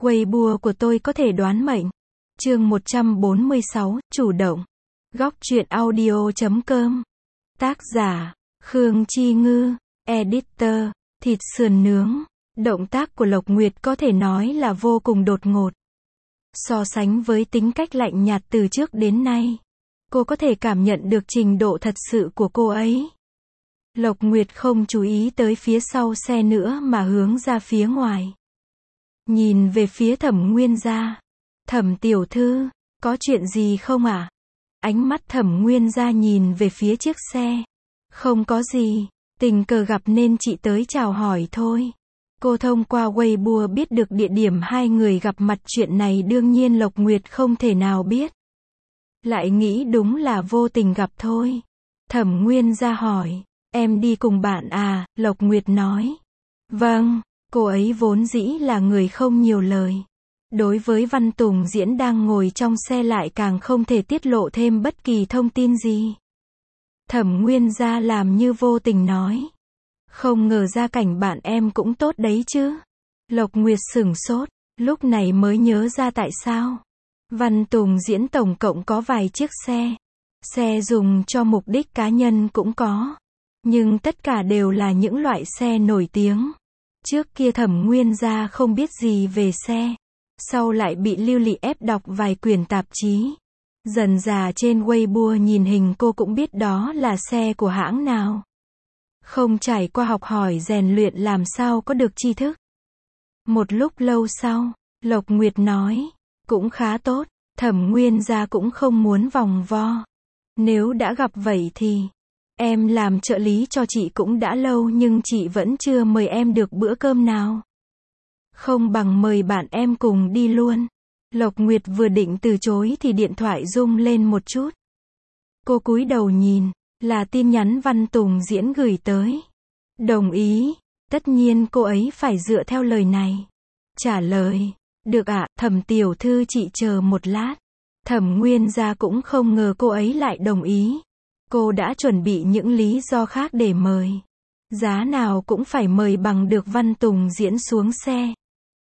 Weibo của tôi có thể đoán mệnh. Chương 146, chủ động. Góc truyện audio.com. Tác giả, Khương Chi Ngư. Editor, thịt sườn nướng. Động tác của Lộc Nguyệt có thể nói là vô cùng đột ngột. So sánh với tính cách lạnh nhạt từ trước đến nay, cô có thể cảm nhận được trình độ thật sự của cô ấy. Lộc Nguyệt không chú ý tới phía sau xe nữa mà hướng ra phía ngoài. Nhìn về phía Thẩm Nguyên Gia. Thẩm tiểu thư, có chuyện gì không ạ? Ánh mắt Thẩm Nguyên Gia nhìn về phía chiếc xe. Không có gì, tình cờ gặp nên chị tới chào hỏi thôi. Cô thông qua Weibo biết được địa điểm hai người gặp mặt, chuyện này đương nhiên Lộc Nguyệt không thể nào biết. Lại nghĩ đúng là vô tình gặp thôi. Thẩm Nguyên Gia hỏi, em đi cùng bạn à? Lộc Nguyệt nói. Vâng, cô ấy vốn dĩ là người không nhiều lời. Đối với Văn Tùng Diễn đang ngồi trong xe lại càng không thể tiết lộ thêm bất kỳ thông tin gì. Thẩm Nguyên Gia làm như vô tình nói. Không ngờ gia cảnh bạn em cũng tốt đấy chứ. Lộc Nguyệt sửng sốt, lúc này mới nhớ ra tại sao. Văn Tùng Diễn tổng cộng có vài chiếc xe. Xe dùng cho mục đích cá nhân cũng có. Nhưng tất cả đều là những loại xe nổi tiếng. Trước kia Thẩm Nguyên Gia không biết gì về xe. Sau lại bị Lưu Lị ép đọc vài quyển tạp chí. Dần dà trên Weibo nhìn hình cô cũng biết đó là xe của hãng nào. Không trải qua học hỏi rèn luyện làm sao có được tri thức. Một lúc lâu sau, Lộc Nguyệt nói, cũng khá tốt. Thẩm Nguyên Gia cũng không muốn vòng vo. Nếu đã gặp vậy thì, em làm trợ lý cho chị cũng đã lâu nhưng chị vẫn chưa mời em được bữa cơm nào. Không bằng mời bạn em cùng đi luôn. Lộc Nguyệt vừa định từ chối thì điện thoại rung lên một chút. Cô cúi đầu nhìn, là tin nhắn Văn Tùng Diễn gửi tới. Đồng ý, tất nhiên cô ấy phải dựa theo lời này. Trả lời, được ạ, Thẩm tiểu thư chị chờ một lát. Thẩm Nguyên Gia cũng không ngờ cô ấy lại đồng ý. Cô đã chuẩn bị những lý do khác để mời. Giá nào cũng phải mời bằng được Văn Tùng Diễn xuống xe.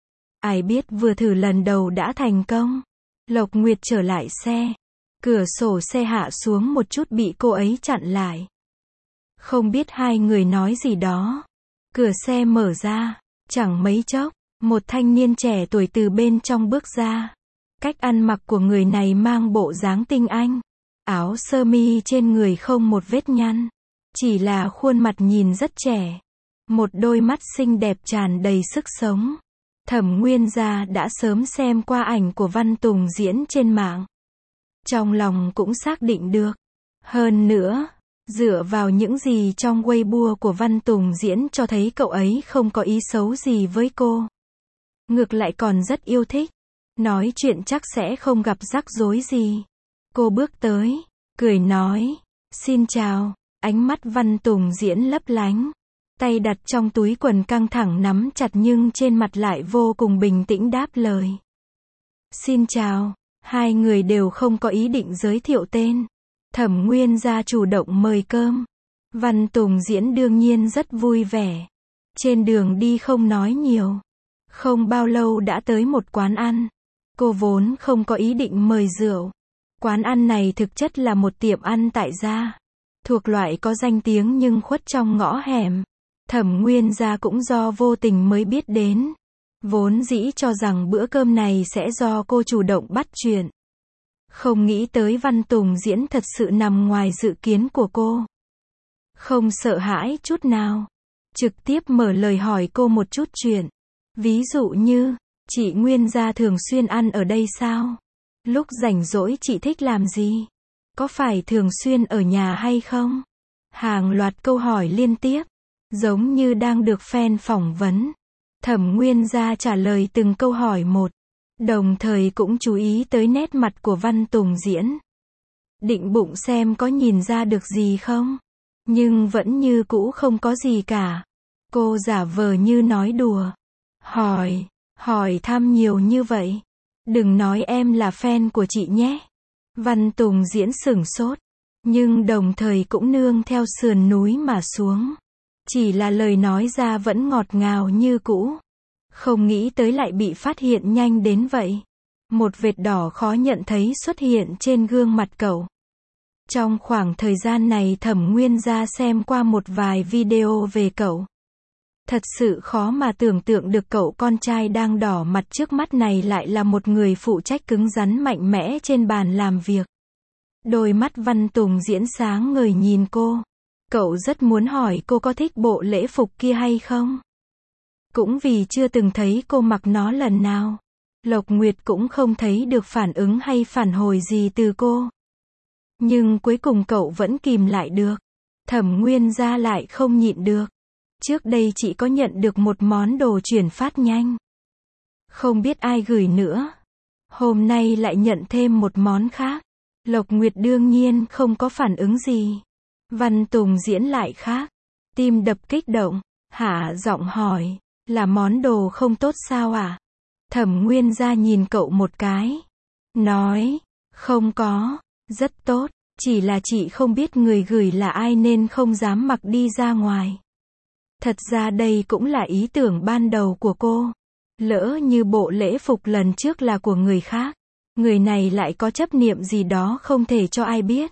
Ai biết vừa thử lần đầu đã thành công. Lộc Nguyệt trở lại xe. Cửa sổ xe hạ xuống một chút bị cô ấy chặn lại. Không biết hai người nói gì đó. Cửa xe mở ra. Chẳng mấy chốc, một thanh niên trẻ tuổi từ bên trong bước ra. Cách ăn mặc của người này mang bộ dáng tinh anh. Áo sơ mi trên người không một vết nhăn. Chỉ là khuôn mặt nhìn rất trẻ. Một đôi mắt xinh đẹp tràn đầy sức sống. Thẩm Nguyên Gia đã sớm xem qua ảnh của Văn Tùng Diễn trên mạng. Trong lòng cũng xác định được. Hơn nữa, dựa vào những gì trong Weibo của Văn Tùng Diễn cho thấy cậu ấy không có ý xấu gì với cô. Ngược lại còn rất yêu thích. Nói chuyện chắc sẽ không gặp rắc rối gì. Cô bước tới, cười nói, xin chào. Ánh mắt Văn Tùng Diễn lấp lánh. Tay đặt trong túi quần căng thẳng nắm chặt nhưng trên mặt lại vô cùng bình tĩnh đáp lời. Xin chào. Hai người đều không có ý định giới thiệu tên. Thẩm Nguyên Gia chủ động mời cơm. Văn Tùng Diễn đương nhiên rất vui vẻ. Trên đường đi không nói nhiều. Không bao lâu đã tới một quán ăn. Cô vốn không có ý định mời rượu. Quán ăn này thực chất là một tiệm ăn tại gia. Thuộc loại có danh tiếng nhưng khuất trong ngõ hẻm. Thẩm Nguyên Gia cũng do vô tình mới biết đến. Vốn dĩ cho rằng bữa cơm này sẽ do cô chủ động bắt chuyện. Không nghĩ tới Văn Tùng Diễn thật sự nằm ngoài dự kiến của cô. Không sợ hãi chút nào. Trực tiếp mở lời hỏi cô một chút chuyện. Ví dụ như, chị Nguyên Gia thường xuyên ăn ở đây sao? Lúc rảnh rỗi chị thích làm gì? Có phải thường xuyên ở nhà hay không? Hàng loạt câu hỏi liên tiếp. Giống như đang được fan phỏng vấn. Thẩm Nguyên Gia trả lời từng câu hỏi một. Đồng thời cũng chú ý tới nét mặt của Văn Tùng Diễn. Định bụng xem có nhìn ra được gì không. Nhưng vẫn như cũ không có gì cả. Cô giả vờ như nói đùa. Hỏi thăm nhiều như vậy. Đừng nói em là fan của chị nhé. Văn Tùng Diễn sửng sốt. Nhưng đồng thời cũng nương theo sườn núi mà xuống. Chỉ là lời nói ra vẫn ngọt ngào như cũ. Không nghĩ tới lại bị phát hiện nhanh đến vậy. Một vệt đỏ khó nhận thấy xuất hiện trên gương mặt cậu. Trong khoảng thời gian này Thẩm Nguyên Gia xem qua một vài video về cậu. Thật sự khó mà tưởng tượng được cậu con trai đang đỏ mặt trước mắt này lại là một người phụ trách cứng rắn mạnh mẽ trên bàn làm việc. Đôi mắt Văn Tùng Diễn sáng ngời nhìn cô. Cậu rất muốn hỏi cô có thích bộ lễ phục kia hay không. Cũng vì chưa từng thấy cô mặc nó lần nào. Lộc Nguyệt cũng không thấy được phản ứng hay phản hồi gì từ cô. Nhưng cuối cùng cậu vẫn kìm lại được. Thẩm Nguyên Gia lại không nhịn được. Trước đây chị có nhận được một món đồ chuyển phát nhanh. Không biết ai gửi nữa. Hôm nay lại nhận thêm một món khác. Lộc Nguyệt đương nhiên không có phản ứng gì. Văn Tùng Diễn lại khác. Tim đập kích động, hạ giọng hỏi, là món đồ không tốt sao à? Thẩm Nguyên Gia nhìn cậu một cái. Nói, không có, rất tốt, chỉ là chị không biết người gửi là ai nên không dám mặc đi ra ngoài. Thật ra đây cũng là ý tưởng ban đầu của cô. Lỡ như bộ lễ phục lần trước là của người khác. Người này lại có chấp niệm gì đó không thể cho ai biết.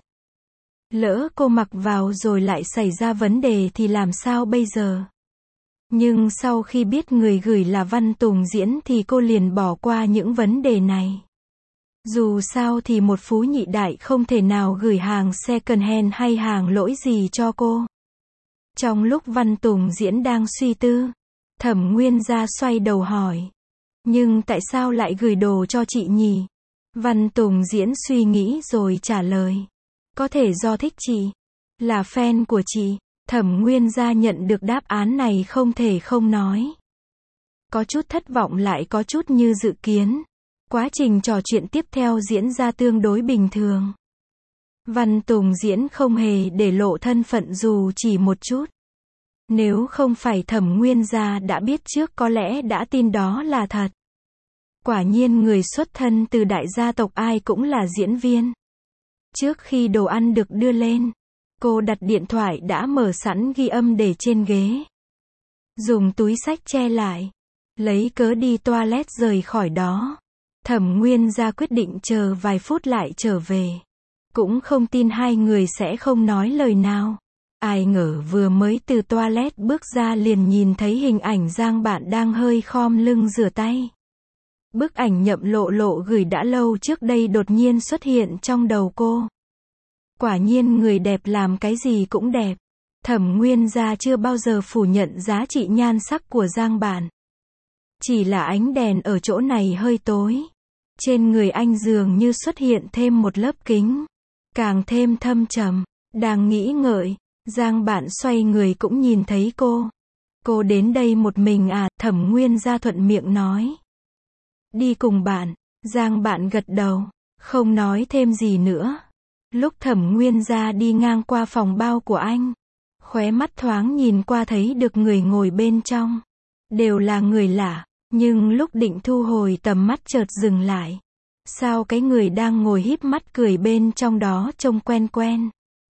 Lỡ cô mặc vào rồi lại xảy ra vấn đề thì làm sao bây giờ? Nhưng sau khi biết người gửi là Văn Tùng Diễn thì cô liền bỏ qua những vấn đề này. Dù sao thì một phú nhị đại không thể nào gửi hàng second hand hay hàng lỗi gì cho cô. Trong lúc Văn Tùng Diễn đang suy tư, Thẩm Nguyên Gia xoay đầu hỏi. Nhưng tại sao lại gửi đồ cho chị nhỉ? Văn Tùng Diễn suy nghĩ rồi trả lời. Có thể do thích chị. Là fan của chị. Thẩm Nguyên Gia nhận được đáp án này không thể không nói. Có chút thất vọng lại có chút như dự kiến. Quá trình trò chuyện tiếp theo diễn ra tương đối bình thường. Văn Tùng Diễn không hề để lộ thân phận dù chỉ một chút. Nếu không phải Thẩm Nguyên Gia đã biết trước có lẽ đã tin đó là thật. Quả nhiên người xuất thân từ đại gia tộc ai cũng là diễn viên. Trước khi đồ ăn được đưa lên, cô đặt điện thoại đã mở sẵn ghi âm để trên ghế. Dùng túi xách che lại. Lấy cớ đi toilet rời khỏi đó. Thẩm Nguyên Gia quyết định chờ vài phút lại trở về. Cũng không tin hai người sẽ không nói lời nào. Ai ngờ vừa mới từ toilet bước ra liền nhìn thấy hình ảnh Giang Bạn đang hơi khom lưng rửa tay. Bức ảnh Nhậm Lộ Lộ gửi đã lâu trước đây đột nhiên xuất hiện trong đầu cô. Quả nhiên người đẹp làm cái gì cũng đẹp. Thẩm Nguyên Gia chưa bao giờ phủ nhận giá trị nhan sắc của Giang Bạn. Chỉ là ánh đèn ở chỗ này hơi tối. Trên người anh dường như xuất hiện thêm một lớp kính. Càng thêm thâm trầm. Đang nghĩ ngợi, Giang Bạn xoay người cũng nhìn thấy cô. Cô đến đây một mình à? Thẩm Nguyên Gia thuận miệng nói. Đi cùng bạn. Giang Bạn gật đầu, không nói thêm gì nữa. Lúc Thẩm Nguyên Gia đi ngang qua phòng bao của anh, khóe mắt thoáng nhìn qua thấy được người ngồi bên trong. Đều là người lạ, nhưng lúc định thu hồi tầm mắt chợt dừng lại. Sao cái người đang ngồi híp mắt cười bên trong đó trông quen quen.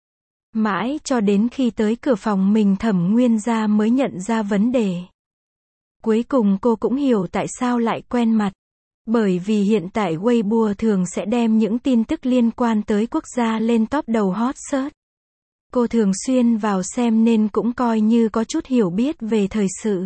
Mãi cho đến khi tới cửa phòng mình Thẩm Nguyên Gia mới nhận ra vấn đề. Cuối cùng cô cũng hiểu tại sao lại quen mặt. Bởi vì hiện tại Weibo thường sẽ đem những tin tức liên quan tới quốc gia lên top đầu hot search. Cô thường xuyên vào xem nên cũng coi như có chút hiểu biết về thời sự.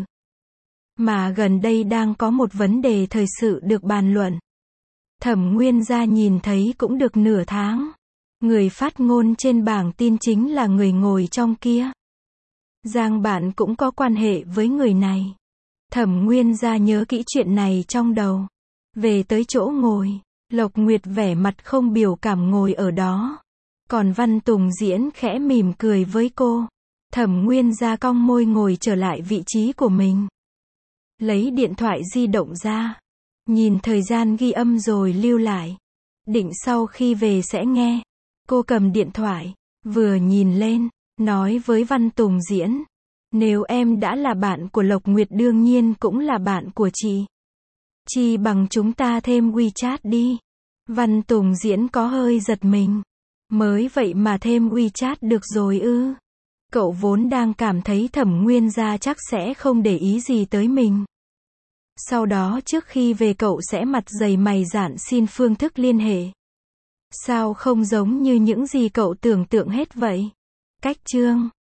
Mà gần đây đang có một vấn đề thời sự được bàn luận. Thẩm Nguyên Gia nhìn thấy cũng được nửa tháng. Người phát ngôn trên bảng tin chính là người ngồi trong kia. Giang Bạn cũng có quan hệ với người này. Thẩm Nguyên Gia nhớ kỹ chuyện này trong đầu. Về tới chỗ ngồi, Lộc Nguyệt vẻ mặt không biểu cảm ngồi ở đó. Còn Văn Tùng Diễn khẽ mỉm cười với cô. Thẩm Nguyên Gia cong môi ngồi trở lại vị trí của mình. Lấy điện thoại di động ra. Nhìn thời gian ghi âm rồi lưu lại. Định sau khi về sẽ nghe. Cô cầm điện thoại, vừa nhìn lên, nói với Văn Tùng Diễn. Nếu em đã là bạn của Lộc Nguyệt đương nhiên cũng là bạn của chị. Chi bằng chúng ta thêm WeChat đi. Văn Tùng Diễn có hơi giật mình. Mới vậy mà thêm WeChat được rồi ư? Cậu vốn đang cảm thấy Thẩm Nguyên Gia chắc sẽ không để ý gì tới mình. Sau đó trước khi về cậu sẽ mặt dày mày dạn xin phương thức liên hệ. Sao không giống như những gì cậu tưởng tượng hết vậy? Cách chương